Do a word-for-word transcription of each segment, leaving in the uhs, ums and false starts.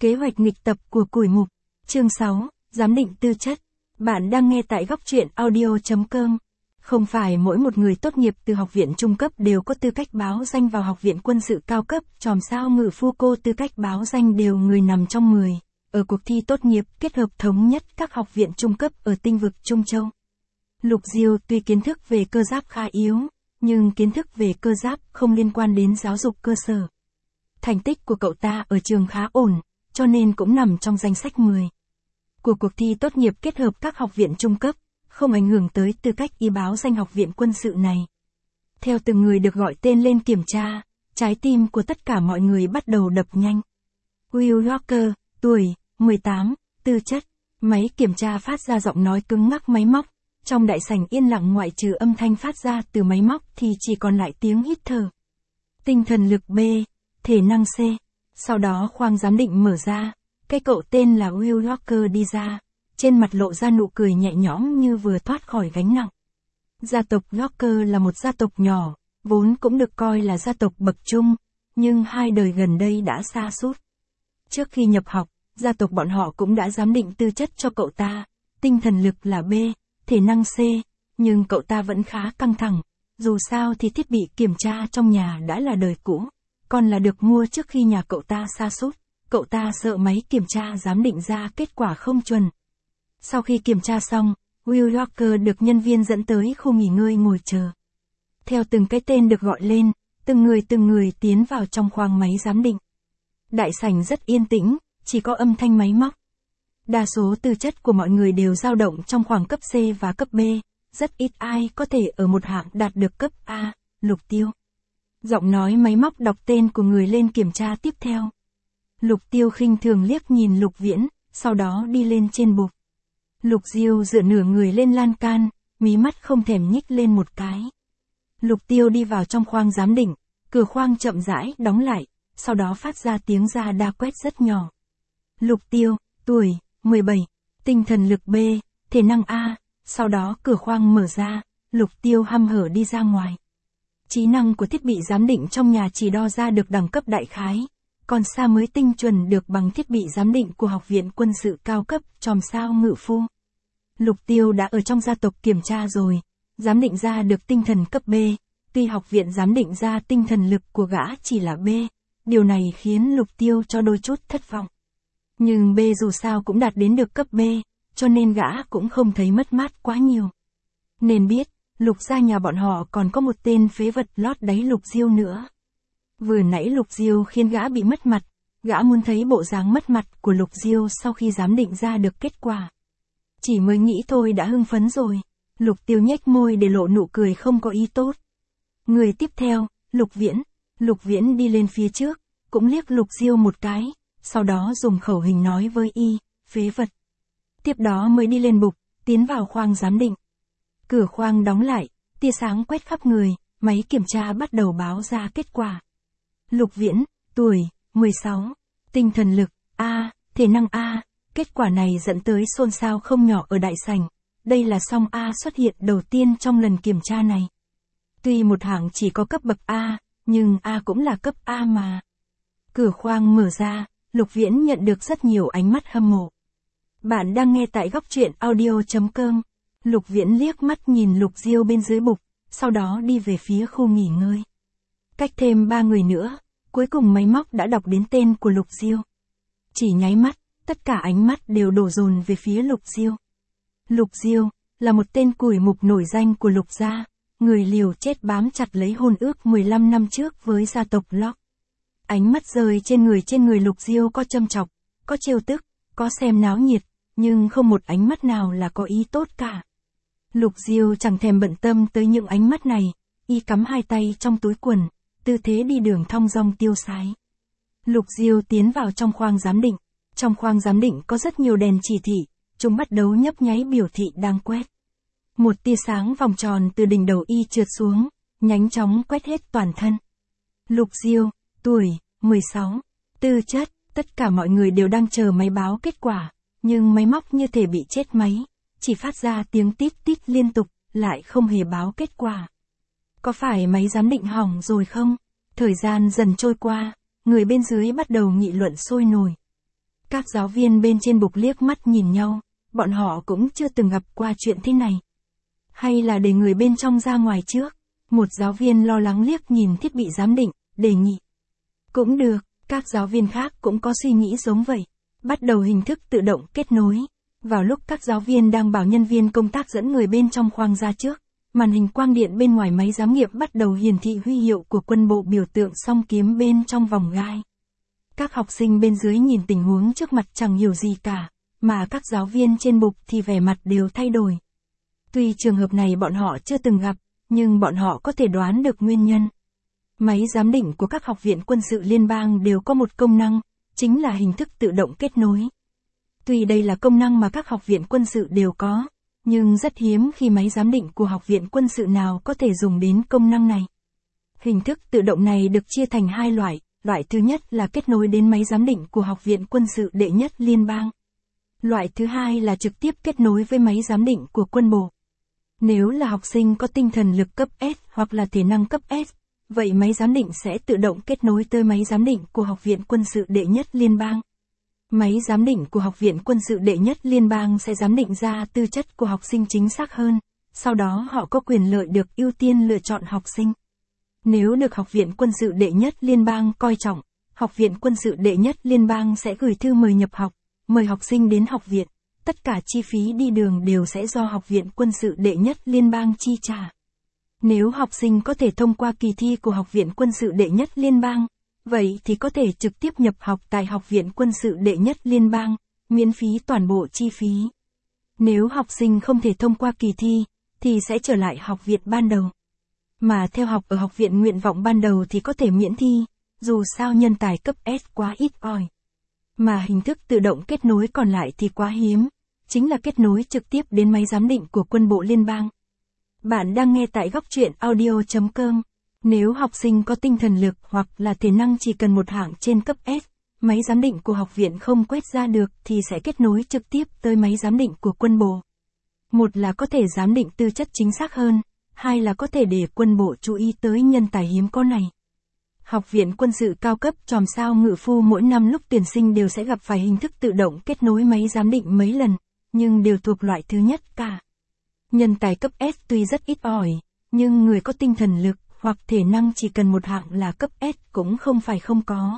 Kế hoạch nghịch tập của Củi Mục. Chương sáu, Giám định tư chất. Bạn đang nghe tại góc truyện audio chấm com. Không phải mỗi một người tốt nghiệp từ học viện trung cấp đều có tư cách báo danh vào học viện quân sự cao cấp, chòm sao ngự phu cô tư cách báo danh đều người nằm trong mười. Ở cuộc thi tốt nghiệp kết hợp thống nhất các học viện trung cấp ở tinh vực Trung Châu. Lục Diêu tuy kiến thức về cơ giáp khá yếu, nhưng kiến thức về cơ giáp không liên quan đến giáo dục cơ sở. Thành tích của cậu ta ở trường khá ổn, cho nên cũng nằm trong danh sách mười. Của cuộc thi tốt nghiệp kết hợp các học viện trung cấp, không ảnh hưởng tới tư cách y báo danh học viện quân sự này. Theo từng người được gọi tên lên kiểm tra, trái tim của tất cả mọi người bắt đầu đập nhanh. Will Walker, tuổi, mười tám, tư chất, máy kiểm tra phát ra giọng nói cứng ngắc máy móc. Trong đại sảnh yên lặng ngoại trừ âm thanh phát ra từ máy móc thì chỉ còn lại tiếng hít thở. Tinh thần lực B, thể năng C. Sau đó khoang giám định mở ra, cái cậu tên là Will Walker đi ra, trên mặt lộ ra nụ cười nhẹ nhõm như vừa thoát khỏi gánh nặng. Gia tộc Walker là một gia tộc nhỏ, vốn cũng được coi là gia tộc bậc trung, nhưng hai đời gần đây đã sa sút. Trước khi nhập học, gia tộc bọn họ cũng đã giám định tư chất cho cậu ta, tinh thần lực là B, thể năng C, nhưng cậu ta vẫn khá căng thẳng, dù sao thì thiết bị kiểm tra trong nhà đã là đời cũ, còn là được mua trước khi nhà cậu ta sa sút, cậu ta sợ máy kiểm tra giám định ra kết quả không chuẩn. Sau khi kiểm tra xong, Will Walker được nhân viên dẫn tới khu nghỉ ngơi ngồi chờ. Theo từng cái tên được gọi lên, từng người từng người tiến vào trong khoang máy giám định. Đại sảnh rất yên tĩnh, chỉ có âm thanh máy móc. Đa số tư chất của mọi người đều dao động trong khoảng cấp C và cấp B, rất ít ai có thể ở một hạng đạt được cấp A, Lục Tiêu. Giọng nói máy móc đọc tên của người lên kiểm tra tiếp theo. Lục Tiêu khinh thường liếc nhìn Lục Viễn, sau đó đi lên trên bục. Lục Diêu dựa nửa người lên lan can, mí mắt không thèm nhích lên một cái. Lục Tiêu đi vào trong khoang giám định, cửa khoang chậm rãi đóng lại, sau đó phát ra tiếng ra đa quét rất nhỏ. Lục Tiêu, tuổi, mười bảy, tinh thần lực B, thể năng A, sau đó cửa khoang mở ra, Lục Tiêu hăm hở đi ra ngoài. Trí năng của thiết bị giám định trong nhà chỉ đo ra được đẳng cấp đại khái, còn xa mới tinh chuẩn được bằng thiết bị giám định của học viện quân sự cao cấp, chòm sao ngự phu. Lục Tiêu đã ở trong gia tộc kiểm tra rồi, giám định ra được tinh thần cấp B, tuy học viện giám định ra tinh thần lực của gã chỉ là B, điều này khiến Lục Tiêu cho đôi chút thất vọng. Nhưng B dù sao cũng đạt đến được cấp B, cho nên gã cũng không thấy mất mát quá nhiều. Nên biết, Lục gia nhà bọn họ còn có một tên phế vật lót đáy Lục Diêu nữa. Vừa nãy Lục Diêu khiến gã bị mất mặt, gã muốn thấy bộ dáng mất mặt của Lục Diêu sau khi giám định ra được kết quả. Chỉ mới nghĩ thôi đã hưng phấn rồi, Lục Tiêu nhếch môi để lộ nụ cười không có ý tốt. Người tiếp theo, Lục Viễn. Lục Viễn đi lên phía trước, cũng liếc Lục Diêu một cái, sau đó dùng khẩu hình nói với y, phế vật. Tiếp đó mới đi lên bục, tiến vào khoang giám định. Cửa khoang đóng lại, tia sáng quét khắp người, máy kiểm tra bắt đầu báo ra kết quả. Lục Viễn, tuổi, mười sáu, tinh thần lực, A, thể năng A, kết quả này dẫn tới xôn xao không nhỏ ở đại sảnh. Đây là song A xuất hiện đầu tiên trong lần kiểm tra này. Tuy một hạng chỉ có cấp bậc A, nhưng A cũng là cấp A mà. Cửa khoang mở ra, Lục Viễn nhận được rất nhiều ánh mắt hâm mộ. Bạn đang nghe tại góc truyện audio chấm com. Lục Viễn liếc mắt nhìn Lục Diêu bên dưới bục, sau đó đi về phía khu nghỉ ngơi. Cách thêm ba người nữa, cuối cùng máy móc đã đọc đến tên của Lục Diêu. Chỉ nháy mắt, tất cả ánh mắt đều đổ dồn về phía Lục Diêu. Lục Diêu là một tên củi mục nổi danh của Lục gia, người liều chết bám chặt lấy hôn ước mười lăm năm trước với gia tộc Locke. Ánh mắt rơi trên người trên người Lục Diêu có châm chọc, có trêu tức, có xem náo nhiệt, nhưng không một ánh mắt nào là có ý tốt cả. Lục Diêu chẳng thèm bận tâm tới những ánh mắt này, y cắm hai tay trong túi quần, tư thế đi đường thong dong tiêu sái. Lục Diêu tiến vào trong khoang giám định. Trong khoang giám định có rất nhiều đèn chỉ thị, chúng bắt đầu nhấp nháy biểu thị đang quét. Một tia sáng vòng tròn từ đỉnh đầu y trượt xuống, nhanh chóng quét hết toàn thân. Lục Diêu, tuổi, mười sáu, tư chất, tất cả mọi người đều đang chờ máy báo kết quả, nhưng máy móc như thể bị chết máy, chỉ phát ra tiếng tít tít liên tục, lại không hề báo kết quả. Có phải máy giám định hỏng rồi không? Thời gian dần trôi qua, người bên dưới bắt đầu nghị luận sôi nổi. Các giáo viên bên trên bục liếc mắt nhìn nhau, bọn họ cũng chưa từng gặp qua chuyện thế này. Hay là để người bên trong ra ngoài trước? Một giáo viên lo lắng liếc nhìn thiết bị giám định, đề nghị. Cũng được, các giáo viên khác cũng có suy nghĩ giống vậy. Bắt đầu hình thức tự động kết nối. Vào lúc các giáo viên đang bảo nhân viên công tác dẫn người bên trong khoang ra trước, màn hình quang điện bên ngoài máy giám nghiệm bắt đầu hiển thị huy hiệu của quân bộ biểu tượng song kiếm bên trong vòng gai. Các học sinh bên dưới nhìn tình huống trước mặt chẳng hiểu gì cả, mà các giáo viên trên bục thì vẻ mặt đều thay đổi. Tuy trường hợp này bọn họ chưa từng gặp, nhưng bọn họ có thể đoán được nguyên nhân. Máy giám định của các học viện quân sự liên bang đều có một công năng, chính là hình thức tự động kết nối. Tuy đây là công năng mà các học viện quân sự đều có, nhưng rất hiếm khi máy giám định của học viện quân sự nào có thể dùng đến công năng này. Hình thức tự động này được chia thành hai loại, loại thứ nhất là kết nối đến máy giám định của học viện quân sự đệ nhất liên bang. Loại thứ hai là trực tiếp kết nối với máy giám định của quân bộ. Nếu là học sinh có tinh thần lực cấp S hoặc là thể năng cấp S, vậy máy giám định sẽ tự động kết nối tới máy giám định của học viện quân sự đệ nhất liên bang. Máy giám định của học viện quân sự đệ nhất liên bang sẽ giám định ra tư chất của học sinh chính xác hơn, sau đó họ có quyền lợi được ưu tiên lựa chọn học sinh. Nếu được học viện quân sự đệ nhất liên bang coi trọng, học viện quân sự đệ nhất liên bang sẽ gửi thư mời nhập học, mời học sinh đến học viện, tất cả chi phí đi đường đều sẽ do học viện quân sự đệ nhất liên bang chi trả. Nếu học sinh có thể thông qua kỳ thi của học viện quân sự đệ nhất liên bang, vậy thì có thể trực tiếp nhập học tại học viện quân sự đệ nhất liên bang, miễn phí toàn bộ chi phí. Nếu học sinh không thể thông qua kỳ thi, thì sẽ trở lại học viện ban đầu. Mà theo học ở học viện nguyện vọng ban đầu thì có thể miễn thi, dù sao nhân tài cấp S quá ít ỏi. Mà hình thức tự động kết nối còn lại thì quá hiếm, chính là kết nối trực tiếp đến máy giám định của quân bộ liên bang. Bạn đang nghe tại góc truyện audio chấm com. Nếu học sinh có tinh thần lực hoặc là thể năng chỉ cần một hạng trên cấp S, máy giám định của học viện không quét ra được thì sẽ kết nối trực tiếp tới máy giám định của quân bộ. Một là có thể giám định tư chất chính xác hơn, hai là có thể để quân bộ chú ý tới nhân tài hiếm có này. Học viện quân sự cao cấp chòm sao ngự phu mỗi năm lúc tuyển sinh đều sẽ gặp phải hình thức tự động kết nối máy giám định mấy lần, nhưng đều thuộc loại thứ nhất cả. Nhân tài cấp S tuy rất ít ỏi, nhưng người có tinh thần lực hoặc thể năng chỉ cần một hạng là cấp S cũng không phải không có.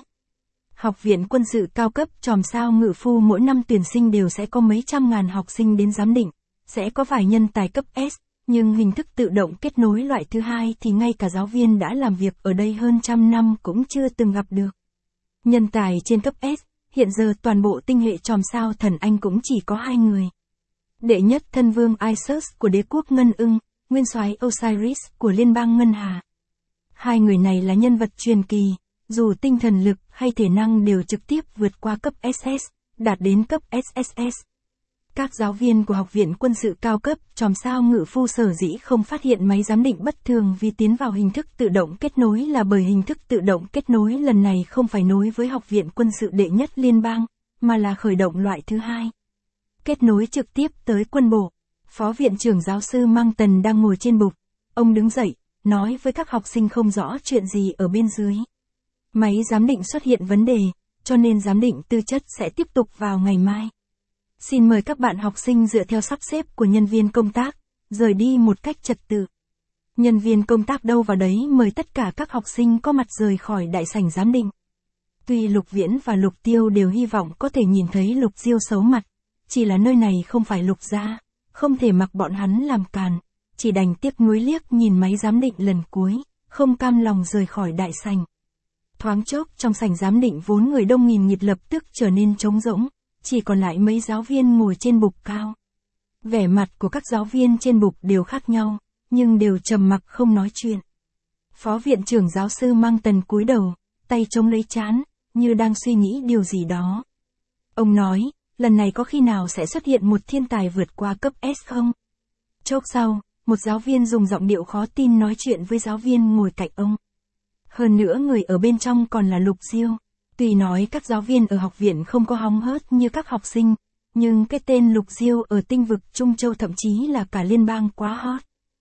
Học viện quân sự cao cấp chòm sao ngự phu mỗi năm tuyển sinh đều sẽ có mấy trăm ngàn học sinh đến giám định, sẽ có vài nhân tài cấp S, nhưng hình thức tự động kết nối loại thứ hai thì ngay cả giáo viên đã làm việc ở đây hơn trăm năm cũng chưa từng gặp được. Nhân tài trên cấp S, hiện giờ toàn bộ tinh hệ chòm sao thần Anh cũng chỉ có hai người. Đệ nhất thân vương Isus của đế quốc Ngân Ưng, nguyên soái Osiris của liên bang Ngân Hà. Hai người này là nhân vật truyền kỳ, dù tinh thần lực hay thể năng đều trực tiếp vượt qua cấp ét ét, đạt đến cấp ét ét ét. Các giáo viên của học viện quân sự cao cấp chòm sao ngự phu sở dĩ không phát hiện máy giám định bất thường vì tiến vào hình thức tự động kết nối là bởi hình thức tự động kết nối lần này không phải nối với học viện quân sự đệ nhất liên bang, mà là khởi động loại thứ hai. Kết nối trực tiếp tới quân bộ. Phó viện trưởng giáo sư Mang Tần đang ngồi trên bục. Ông đứng dậy, nói với các học sinh không rõ chuyện gì ở bên dưới. Máy giám định xuất hiện vấn đề, cho nên giám định tư chất sẽ tiếp tục vào ngày mai. Xin mời các bạn học sinh dựa theo sắp xếp của nhân viên công tác, rời đi một cách trật tự. Nhân viên công tác đâu vào đấy mời tất cả các học sinh có mặt rời khỏi đại sảnh giám định. Tuy Lục Viễn và Lục Tiêu đều hy vọng có thể nhìn thấy Lục Diêu xấu mặt, chỉ là nơi này không phải Lục gia, không thể mặc bọn hắn làm càn, chỉ đành tiếc nuối liếc nhìn máy giám định lần cuối, không cam lòng rời khỏi đại sảnh. Thoáng chốc trong sảnh giám định vốn người đông nghìn nghịt lập tức trở nên trống rỗng, chỉ còn lại mấy giáo viên ngồi trên bục cao. Vẻ mặt của các giáo viên trên bục đều khác nhau, nhưng đều trầm mặc không nói chuyện. Phó viện trưởng giáo sư Mang Tần cúi đầu, tay chống lấy trán, như đang suy nghĩ điều gì đó. Ông nói, lần này có khi nào sẽ xuất hiện một thiên tài vượt qua cấp S không? Chốc sau, một giáo viên dùng giọng điệu khó tin nói chuyện với giáo viên ngồi cạnh ông. Hơn nữa người ở bên trong còn là Lục Diêu. Tuy nói các giáo viên ở học viện không có hóng hớt như các học sinh, nhưng cái tên Lục Diêu ở tinh vực Trung Châu thậm chí là cả liên bang quá hot.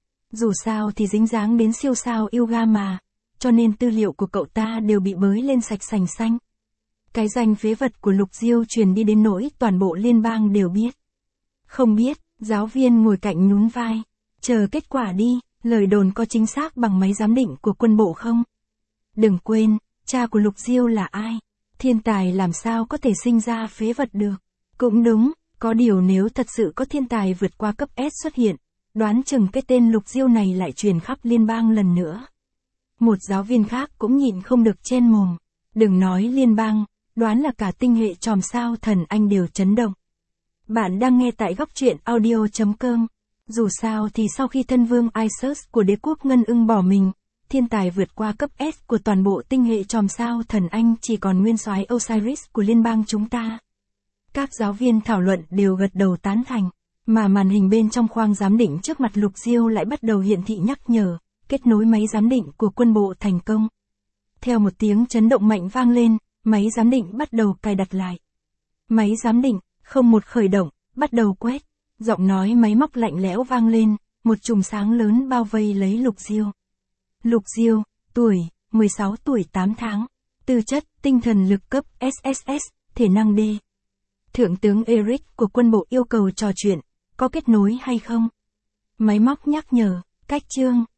Dù sao thì dính dáng đến siêu sao Yoga mà, cho nên tư liệu của cậu ta đều bị bới lên sạch sành xanh. Cái danh phế vật của Lục Diêu truyền đi đến nỗi toàn bộ liên bang đều biết. Không biết, giáo viên ngồi cạnh nhún vai. Chờ kết quả đi, lời đồn có chính xác bằng máy giám định của quân bộ không? Đừng quên, cha của Lục Diêu là ai? Thiên tài làm sao có thể sinh ra phế vật được? Cũng đúng, có điều nếu thật sự có thiên tài vượt qua cấp S xuất hiện, đoán chừng cái tên Lục Diêu này lại truyền khắp liên bang lần nữa. Một giáo viên khác cũng nhịn không được chen mồm. Đừng nói liên bang, đoán là cả tinh hệ chòm sao thần anh đều chấn động. Bạn đang nghe tại góc truyện audio chấm com. Dù sao thì sau khi thân vương Isus của đế quốc Ngân Ưng bỏ mình, thiên tài vượt qua cấp S của toàn bộ tinh hệ chòm sao thần anh chỉ còn nguyên soái Osiris của liên bang chúng ta. Các giáo viên thảo luận đều gật đầu tán thành, mà màn hình bên trong khoang giám định trước mặt Lục Diêu lại bắt đầu hiển thị nhắc nhở, kết nối máy giám định của quân bộ thành công. Theo một tiếng chấn động mạnh vang lên, máy giám định bắt đầu cài đặt lại. Máy giám định, không một khởi động, bắt đầu quét. Giọng nói máy móc lạnh lẽo vang lên, một chùm sáng lớn bao vây lấy Lục Diêu. Lục Diêu, tuổi, mười sáu tuổi tám tháng. Tư chất, tinh thần lực cấp S S S, thể năng D. Thượng tướng Eric của quân bộ yêu cầu trò chuyện, có kết nối hay không? Máy móc nhắc nhở, cách chương,